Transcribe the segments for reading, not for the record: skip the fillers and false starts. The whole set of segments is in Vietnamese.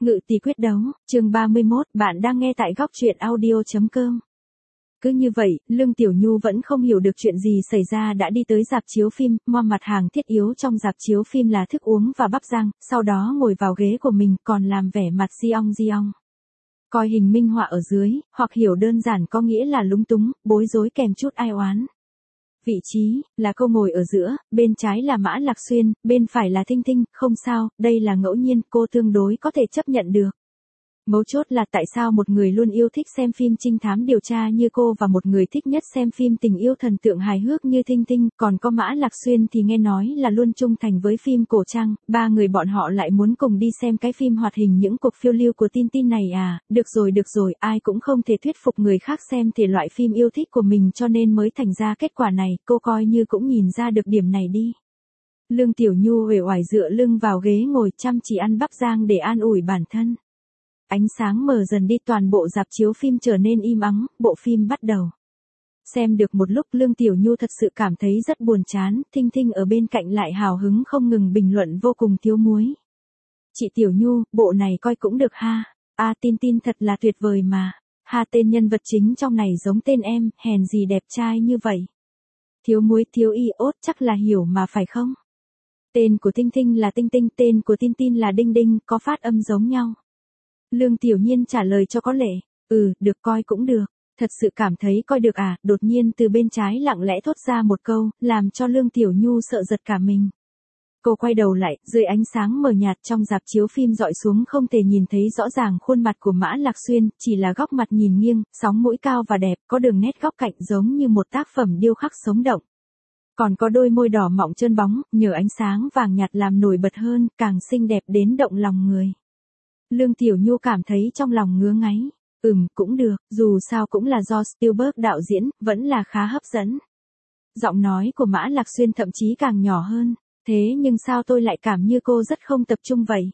Ngự tỷ quyết đấu, chương 31, bạn đang nghe tại góc truyện audio.com. Cứ như vậy, Lương Tiểu Nhu vẫn không hiểu được chuyện gì xảy ra đã đi tới rạp chiếu phim, mua mặt hàng thiết yếu trong rạp chiếu phim là thức uống và bắp rang, sau đó ngồi vào ghế của mình còn làm vẻ mặt di ong. Coi hình minh họa ở dưới, hoặc hiểu đơn giản có nghĩa là lúng túng, bối rối kèm chút ai oán. Vị trí, là cô ngồi ở giữa, bên trái là Mã Lạc Xuyên, bên phải là Thinh Thinh, không sao, đây là ngẫu nhiên, cô tương đối có thể chấp nhận được. Mấu chốt là tại sao một người luôn yêu thích xem phim trinh thám điều tra như cô và một người thích nhất xem phim tình yêu thần tượng hài hước như Thinh Thinh, còn có Mã Lạc Xuyên thì nghe nói là luôn trung thành với phim cổ trang, ba người bọn họ lại muốn cùng đi xem cái phim hoạt hình những cuộc phiêu lưu của Tin này à, được rồi, ai cũng không thể thuyết phục người khác xem thể loại phim yêu thích của mình cho nên mới thành ra kết quả này, cô coi như cũng nhìn ra được điểm này đi. Lương Tiểu Nhu uể oải dựa lưng vào ghế ngồi chăm chỉ ăn bắp rang để an ủi bản thân. Ánh sáng mờ dần đi toàn bộ rạp chiếu phim trở nên im ắng, bộ phim bắt đầu. Xem được một lúc Lương Tiểu Nhu thật sự cảm thấy rất buồn chán, Thinh Thinh ở bên cạnh lại hào hứng không ngừng bình luận vô cùng thiếu muối. Chị Tiểu Nhu, bộ này coi cũng được ha, Tin thật là tuyệt vời mà, tên nhân vật chính trong này giống tên em, hèn gì đẹp trai như vậy. Thiếu muối thiếu iốt chắc là hiểu mà phải không? Tên của Thinh Thinh là Tinh Tinh, tên của Tin là Đinh Đinh, có phát âm giống nhau. Lương Tiểu Nhiên trả lời cho có lệ, được coi cũng được, thật sự cảm thấy coi được à, đột nhiên từ bên trái lặng lẽ thốt ra một câu, làm cho Lương Tiểu Nhu sợ giật cả mình. Cô quay đầu lại, dưới ánh sáng mờ nhạt trong rạp chiếu phim dọi xuống không thể nhìn thấy rõ ràng khuôn mặt của Mã Lạc Xuyên, chỉ là góc mặt nhìn nghiêng, sóng mũi cao và đẹp, có đường nét góc cạnh giống như một tác phẩm điêu khắc sống động. Còn có đôi môi đỏ mọng trơn bóng, nhờ ánh sáng vàng nhạt làm nổi bật hơn, càng xinh đẹp đến động lòng người. Lương Tiểu Nhu cảm thấy trong lòng ngứa ngáy. Cũng được, dù sao cũng là do Spielberg đạo diễn, vẫn là khá hấp dẫn. Giọng nói của Mã Lạc Xuyên thậm chí càng nhỏ hơn. Thế nhưng sao tôi lại cảm như cô rất không tập trung vậy?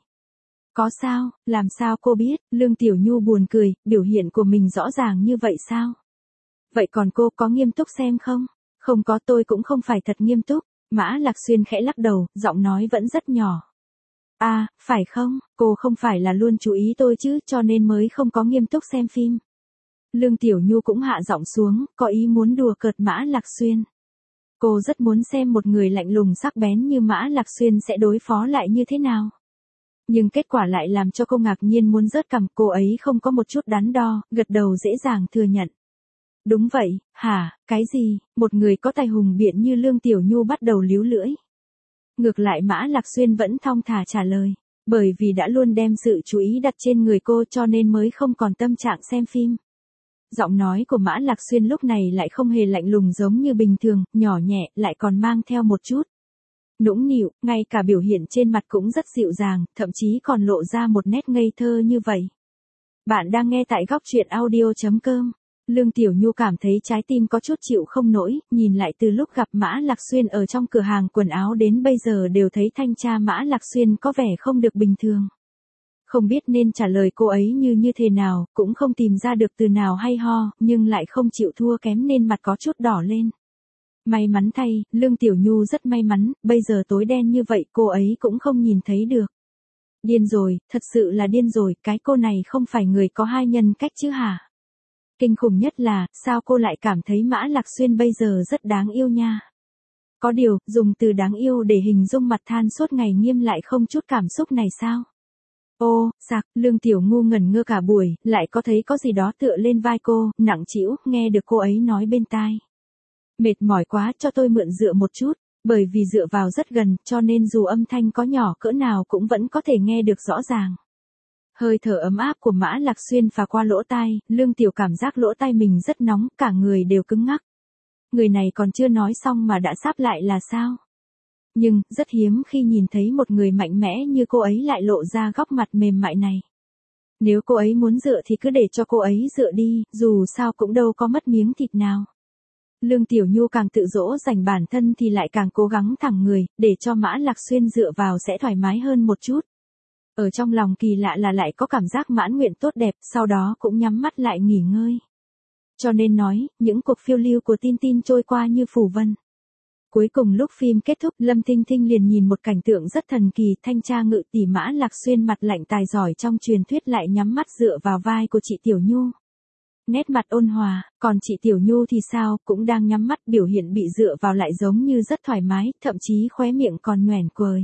Có sao, làm sao cô biết? Lương Tiểu Nhu buồn cười, biểu hiện của mình rõ ràng như vậy sao? Vậy còn cô có nghiêm túc xem không? Không có, tôi cũng không phải thật nghiêm túc. Mã Lạc Xuyên khẽ lắc đầu, giọng nói vẫn rất nhỏ. Phải không, cô không phải là luôn chú ý tôi chứ cho nên mới không có nghiêm túc xem phim. Lương Tiểu Nhu cũng hạ giọng xuống, có ý muốn đùa cợt Mã Lạc Xuyên. Cô rất muốn xem một người lạnh lùng sắc bén như Mã Lạc Xuyên sẽ đối phó lại như thế nào. Nhưng kết quả lại làm cho cô ngạc nhiên muốn rớt cằm, cô ấy không có một chút đắn đo, gật đầu dễ dàng thừa nhận. Đúng vậy, cái gì, một người có tài hùng biện như Lương Tiểu Nhu bắt đầu líu lưỡi. Ngược lại Mã Lạc Xuyên vẫn thong thả trả lời, bởi vì đã luôn đem sự chú ý đặt trên người cô cho nên mới không còn tâm trạng xem phim. Giọng nói của Mã Lạc Xuyên lúc này lại không hề lạnh lùng giống như bình thường, nhỏ nhẹ, lại còn mang theo một chút nũng nịu, ngay cả biểu hiện trên mặt cũng rất dịu dàng, thậm chí còn lộ ra một nét ngây thơ như vậy. Bạn đang nghe tại góc truyện audio.com. Lương Tiểu Nhu cảm thấy trái tim có chút chịu không nổi, nhìn lại từ lúc gặp Mã Lạc Xuyên ở trong cửa hàng quần áo đến bây giờ đều thấy thanh tra Mã Lạc Xuyên có vẻ không được bình thường. Không biết nên trả lời cô ấy như thế nào, cũng không tìm ra được từ nào hay ho, nhưng lại không chịu thua kém nên mặt có chút đỏ lên. May mắn thay, Lương Tiểu Nhu rất may mắn, bây giờ tối đen như vậy cô ấy cũng không nhìn thấy được. Điên rồi, thật sự là điên rồi, cái cô này không phải người có hai nhân cách chứ hả? Kinh khủng nhất là, sao cô lại cảm thấy Mã Lạc Xuyên bây giờ rất đáng yêu nha. Có điều, dùng từ đáng yêu để hình dung mặt than suốt ngày nghiêm lại không chút cảm xúc này sao? Lương Tiểu Ngu ngẩn ngơ cả buổi, lại có thấy có gì đó tựa lên vai cô, nặng trĩu, nghe được cô ấy nói bên tai. Mệt mỏi quá, cho tôi mượn dựa một chút, bởi vì dựa vào rất gần, cho nên dù âm thanh có nhỏ cỡ nào cũng vẫn có thể nghe được rõ ràng. Hơi thở ấm áp của Mã Lạc Xuyên phả qua lỗ tai, Lương Tiểu cảm giác lỗ tai mình rất nóng, cả người đều cứng ngắc. Người này còn chưa nói xong mà đã sáp lại là sao? Nhưng, rất hiếm khi nhìn thấy một người mạnh mẽ như cô ấy lại lộ ra góc mặt mềm mại này. Nếu cô ấy muốn dựa thì cứ để cho cô ấy dựa đi, dù sao cũng đâu có mất miếng thịt nào. Lương Tiểu Nhu càng tự dỗ dành bản thân thì lại càng cố gắng thẳng người, để cho Mã Lạc Xuyên dựa vào sẽ thoải mái hơn một chút. Ở trong lòng kỳ lạ là lại có cảm giác mãn nguyện tốt đẹp, sau đó cũng nhắm mắt lại nghỉ ngơi. Cho nên nói, những cuộc phiêu lưu của Tin trôi qua như phù vân. Cuối cùng lúc phim kết thúc, Lâm Thinh Thinh liền nhìn một cảnh tượng rất thần kỳ, thanh tra ngự tỷ Mã Lạc Xuyên mặt lạnh tài giỏi trong truyền thuyết lại nhắm mắt dựa vào vai của chị Tiểu Nhu. Nét mặt ôn hòa, còn chị Tiểu Nhu thì sao, cũng đang nhắm mắt, biểu hiện bị dựa vào lại giống như rất thoải mái, thậm chí khóe miệng còn nhoẻn cười.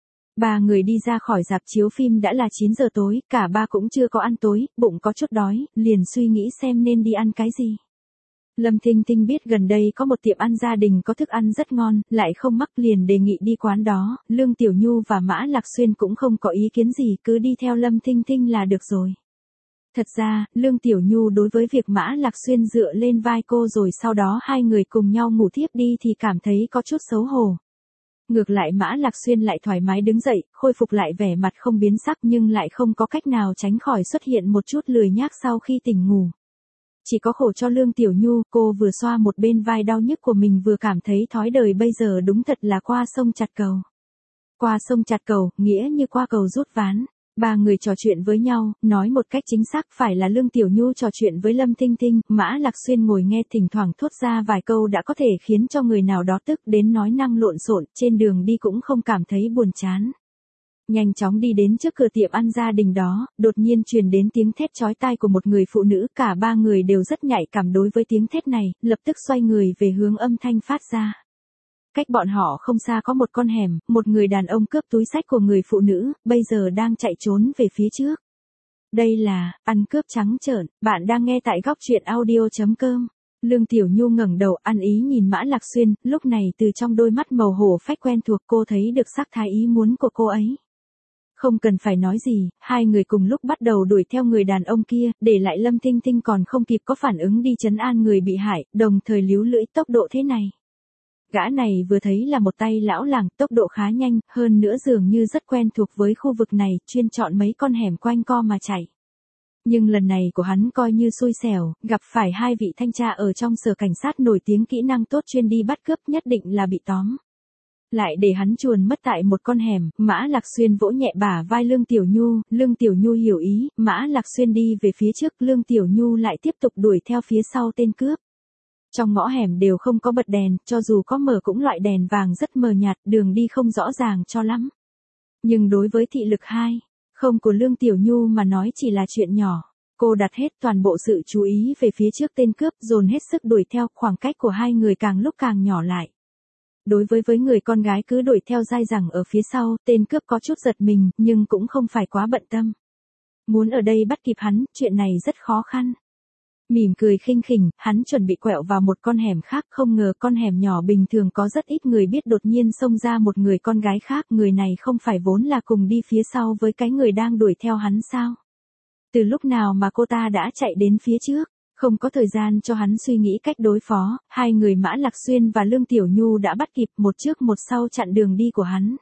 Ba người đi ra khỏi rạp chiếu phim đã là 9 giờ tối, cả ba cũng chưa có ăn tối, bụng có chút đói, liền suy nghĩ xem nên đi ăn cái gì. Lâm Thinh Thinh biết gần đây có một tiệm ăn gia đình có thức ăn rất ngon, lại không mắc liền đề nghị đi quán đó, Lương Tiểu Nhu và Mã Lạc Xuyên cũng không có ý kiến gì, cứ đi theo Lâm Thinh Thinh là được rồi. Thật ra, Lương Tiểu Nhu đối với việc Mã Lạc Xuyên dựa lên vai cô rồi sau đó hai người cùng nhau ngủ thiếp đi thì cảm thấy có chút xấu hổ. Ngược lại Mã Lạc Xuyên lại thoải mái đứng dậy, khôi phục lại vẻ mặt không biến sắc nhưng lại không có cách nào tránh khỏi xuất hiện một chút lười nhác sau khi tỉnh ngủ. Chỉ có khổ cho Lương Tiểu Nhu, cô vừa xoa một bên vai đau nhức của mình vừa cảm thấy thói đời bây giờ đúng thật là qua sông chặt cầu. Qua sông chặt cầu, nghĩa như qua cầu rút ván. Ba người trò chuyện với nhau, nói một cách chính xác phải là Lương Tiểu Nhu trò chuyện với Lâm Thinh Thinh, Mã Lạc Xuyên ngồi nghe thỉnh thoảng thốt ra vài câu đã có thể khiến cho người nào đó tức đến nói năng lộn xộn, trên đường đi cũng không cảm thấy buồn chán. Nhanh chóng đi đến trước cửa tiệm ăn gia đình đó, đột nhiên truyền đến tiếng thét chói tai của một người phụ nữ, cả ba người đều rất nhạy cảm đối với tiếng thét này, lập tức xoay người về hướng âm thanh phát ra. Cách bọn họ không xa có một con hẻm, một người đàn ông cướp túi xách của người phụ nữ, bây giờ đang chạy trốn về phía trước. Đây là, ăn cướp trắng trợn, bạn đang nghe tại góc truyện audio.com. Lương Tiểu Nhu ngẩng đầu ăn ý nhìn Mã Lạc Xuyên, lúc này từ trong đôi mắt màu hổ phách quen thuộc cô thấy được sắc thái ý muốn của cô ấy. Không cần phải nói gì, hai người cùng lúc bắt đầu đuổi theo người đàn ông kia, để lại Lâm Thinh Thinh còn không kịp có phản ứng đi trấn an người bị hại, đồng thời líu lưỡi tốc độ thế này. Gã này vừa thấy là một tay lão làng, tốc độ khá nhanh, hơn nữa dường như rất quen thuộc với khu vực này, chuyên chọn mấy con hẻm quanh co mà chạy. Nhưng lần này của hắn coi như xui xẻo, gặp phải hai vị thanh tra ở trong sở cảnh sát nổi tiếng kỹ năng tốt chuyên đi bắt cướp nhất định là bị tóm. Lại để hắn chuồn mất tại một con hẻm, Mã Lạc Xuyên vỗ nhẹ bả vai Lương Tiểu Nhu hiểu ý, Mã Lạc Xuyên đi về phía trước, Lương Tiểu Nhu lại tiếp tục đuổi theo phía sau tên cướp. Trong ngõ hẻm đều không có bật đèn, cho dù có mở cũng loại đèn vàng rất mờ nhạt, đường đi không rõ ràng cho lắm. Nhưng đối với thị lực 2, không của Lương Tiểu Nhu mà nói chỉ là chuyện nhỏ. Cô đặt hết toàn bộ sự chú ý về phía trước tên cướp, dồn hết sức đuổi theo, khoảng cách của hai người càng lúc càng nhỏ lại. Đối với người con gái cứ đuổi theo dai dẳng ở phía sau, tên cướp có chút giật mình, nhưng cũng không phải quá bận tâm. Muốn ở đây bắt kịp hắn, chuyện này rất khó khăn. Mỉm cười khinh khỉnh, hắn chuẩn bị quẹo vào một con hẻm khác, không ngờ con hẻm nhỏ bình thường có rất ít người biết đột nhiên xông ra một người con gái khác, người này không phải vốn là cùng đi phía sau với cái người đang đuổi theo hắn sao? Từ lúc nào mà cô ta đã chạy đến phía trước? Không có thời gian cho hắn suy nghĩ cách đối phó, hai người Mã Lạc Xuyên và Lương Tiểu Nhu đã bắt kịp, một trước một sau chặn đường đi của hắn.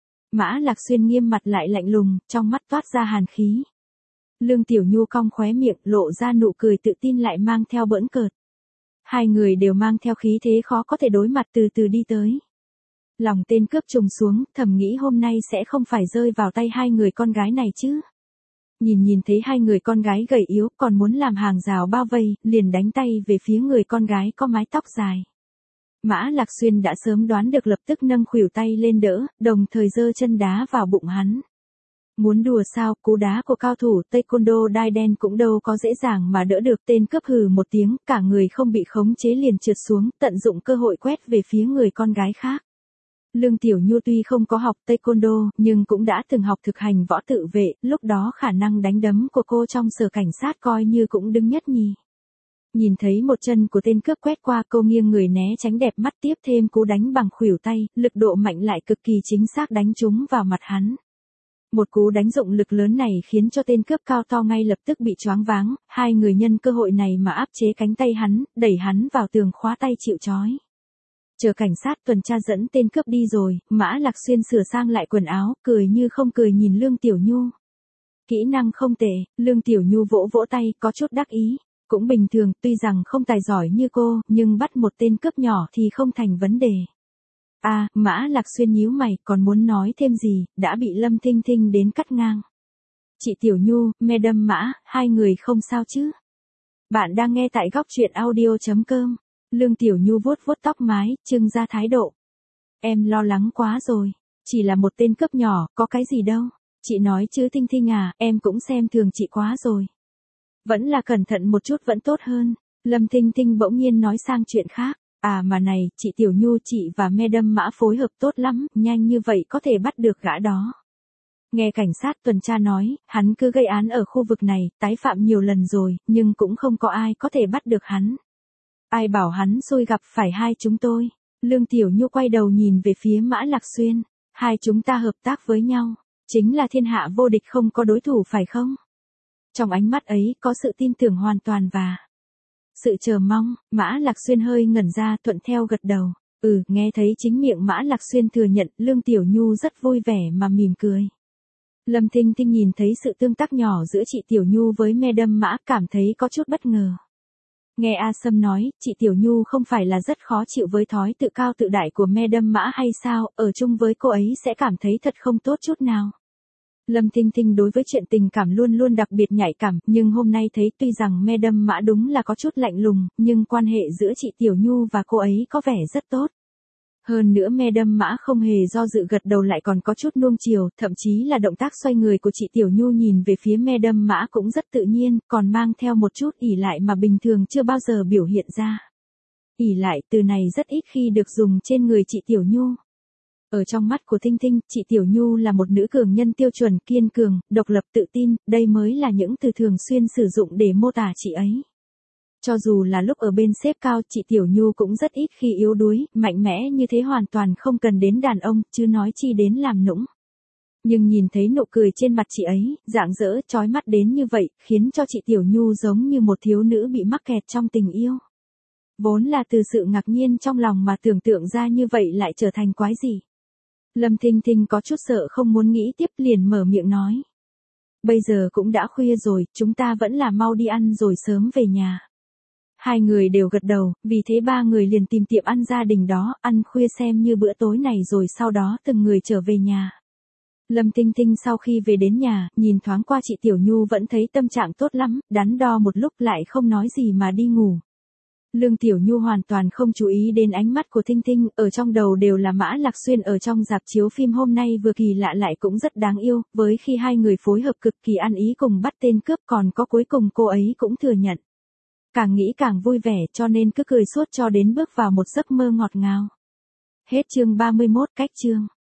Mã Lạc Xuyên nghiêm mặt lại lạnh lùng, trong mắt toát ra hàn khí. Lương Tiểu Nhu cong khóe miệng, lộ ra nụ cười tự tin lại mang theo bỡn cợt. Hai người đều mang theo khí thế khó có thể đối mặt từ từ đi tới. Lòng tên cướp trùng xuống, thầm nghĩ hôm nay sẽ không phải rơi vào tay hai người con gái này chứ. Nhìn thấy hai người con gái gầy yếu còn muốn làm hàng rào bao vây, liền đánh tay về phía người con gái có mái tóc dài. Mã Lạc Xuyên đã sớm đoán được lập tức nâng khuỷu tay lên đỡ, đồng thời giơ chân đá vào bụng hắn. Muốn đùa sao, cú đá của cao thủ taekwondo đai đen cũng đâu có dễ dàng mà đỡ được, tên cướp hừ một tiếng, cả người không bị khống chế liền trượt xuống, tận dụng cơ hội quét về phía người con gái khác. Lương Tiểu Nhu tuy không có học taekwondo, nhưng cũng đã từng học thực hành võ tự vệ, lúc đó khả năng đánh đấm của cô trong sở cảnh sát coi như cũng đứng nhất nhì. Nhìn thấy một chân của tên cướp quét qua, cô nghiêng người né tránh đẹp mắt, tiếp thêm cú đánh bằng khuỷu tay, lực độ mạnh lại cực kỳ chính xác đánh trúng vào mặt hắn. Một cú đánh dụng lực lớn này khiến cho tên cướp cao to ngay lập tức bị choáng váng, hai người nhân cơ hội này mà áp chế cánh tay hắn, đẩy hắn vào tường khóa tay chịu trói. Chờ cảnh sát tuần tra dẫn tên cướp đi rồi, Mã Lạc Xuyên sửa sang lại quần áo, cười như không cười nhìn Lương Tiểu Nhu. Kỹ năng không tệ, Lương Tiểu Nhu vỗ vỗ tay, có chút đắc ý. Cũng bình thường, tuy rằng không tài giỏi như cô, nhưng bắt một tên cướp nhỏ thì không thành vấn đề. Mã Lạc Xuyên nhíu mày, còn muốn nói thêm gì, đã bị Lâm Thinh Thinh đến cắt ngang. Chị Tiểu Nhu, Madam Mã, hai người không sao chứ? Bạn đang nghe tại góc truyện audio.com. Lương Tiểu Nhu vuốt vuốt tóc mái, trưng ra thái độ. Em lo lắng quá rồi. Chỉ là một tên cướp nhỏ, có cái gì đâu. Chị nói chứ Tinh Tinh à, em cũng xem thường chị quá rồi. Vẫn là cẩn thận một chút vẫn tốt hơn. Lâm Tinh Tinh bỗng nhiên nói sang chuyện khác. À mà này, chị Tiểu Nhu, chị và Madam Mã phối hợp tốt lắm, nhanh như vậy có thể bắt được gã đó. Nghe cảnh sát tuần tra nói, hắn cứ gây án ở khu vực này, tái phạm nhiều lần rồi, nhưng cũng không có ai có thể bắt được hắn. Ai bảo hắn xui gặp phải hai chúng tôi. Lương Tiểu Nhu quay đầu nhìn về phía Mã Lạc Xuyên. Hai chúng ta hợp tác với nhau, chính là thiên hạ vô địch không có đối thủ phải không? Trong ánh mắt ấy có sự tin tưởng hoàn toàn và sự chờ mong. Mã Lạc Xuyên hơi ngẩn ra, thuận theo gật đầu. Nghe thấy chính miệng Mã Lạc Xuyên thừa nhận, Lương Tiểu Nhu rất vui vẻ mà mỉm cười. Lâm Tinh Tinh nhìn thấy sự tương tác nhỏ giữa chị Tiểu Nhu với Madam Mã, cảm thấy có chút bất ngờ. Nghe A Sâm nói, chị Tiểu Nhu không phải là rất khó chịu với thói tự cao tự đại của Madam Mã hay sao, ở chung với cô ấy sẽ cảm thấy thật không tốt chút nào. Lâm Tinh Tinh đối với chuyện tình cảm luôn luôn đặc biệt nhạy cảm, nhưng hôm nay thấy tuy rằng Madam Mã đúng là có chút lạnh lùng, nhưng quan hệ giữa chị Tiểu Nhu và cô ấy có vẻ rất tốt. Hơn nữa Madam Mã không hề do dự gật đầu, lại còn có chút nuông chiều, thậm chí là động tác xoay người của chị Tiểu Nhu nhìn về phía Madam Mã cũng rất tự nhiên, còn mang theo một chút ỷ lại mà bình thường chưa bao giờ biểu hiện ra. Ỷ lại, từ này rất ít khi được dùng trên người chị Tiểu Nhu. Ở trong mắt của Tinh Tinh, chị Tiểu Nhu là một nữ cường nhân tiêu chuẩn, kiên cường, độc lập, tự tin, đây mới là những từ thường xuyên sử dụng để mô tả chị ấy. Cho dù là lúc ở bên sếp cao, chị Tiểu Nhu cũng rất ít khi yếu đuối, mạnh mẽ như thế hoàn toàn không cần đến đàn ông, chứ nói chi đến làm nũng. Nhưng nhìn thấy nụ cười trên mặt chị ấy, rạng rỡ, chói mắt đến như vậy, khiến cho chị Tiểu Nhu giống như một thiếu nữ bị mắc kẹt trong tình yêu. Vốn là từ sự ngạc nhiên trong lòng mà tưởng tượng ra như vậy lại trở thành quái gì. Lâm Tinh Tinh có chút sợ không muốn nghĩ tiếp, liền mở miệng nói. Bây giờ cũng đã khuya rồi, chúng ta vẫn là mau đi ăn rồi sớm về nhà. Hai người đều gật đầu, vì thế ba người liền tìm tiệm ăn gia đình đó, ăn khuya xem như bữa tối này rồi sau đó từng người trở về nhà. Lâm Tinh Tinh sau khi về đến nhà, nhìn thoáng qua chị Tiểu Nhu vẫn thấy tâm trạng tốt lắm, đắn đo một lúc lại không nói gì mà đi ngủ. Lương Tiểu Nhu hoàn toàn không chú ý đến ánh mắt của Tinh Tinh, ở trong đầu đều là Mã Lạc Xuyên ở trong rạp chiếu phim hôm nay vừa kỳ lạ lại cũng rất đáng yêu, với khi hai người phối hợp cực kỳ ăn ý cùng bắt tên cướp, còn có cuối cùng cô ấy cũng thừa nhận. Càng nghĩ càng vui vẻ, cho nên cứ cười suốt cho đến bước vào một giấc mơ ngọt ngào. Hết chương 31, cách chương.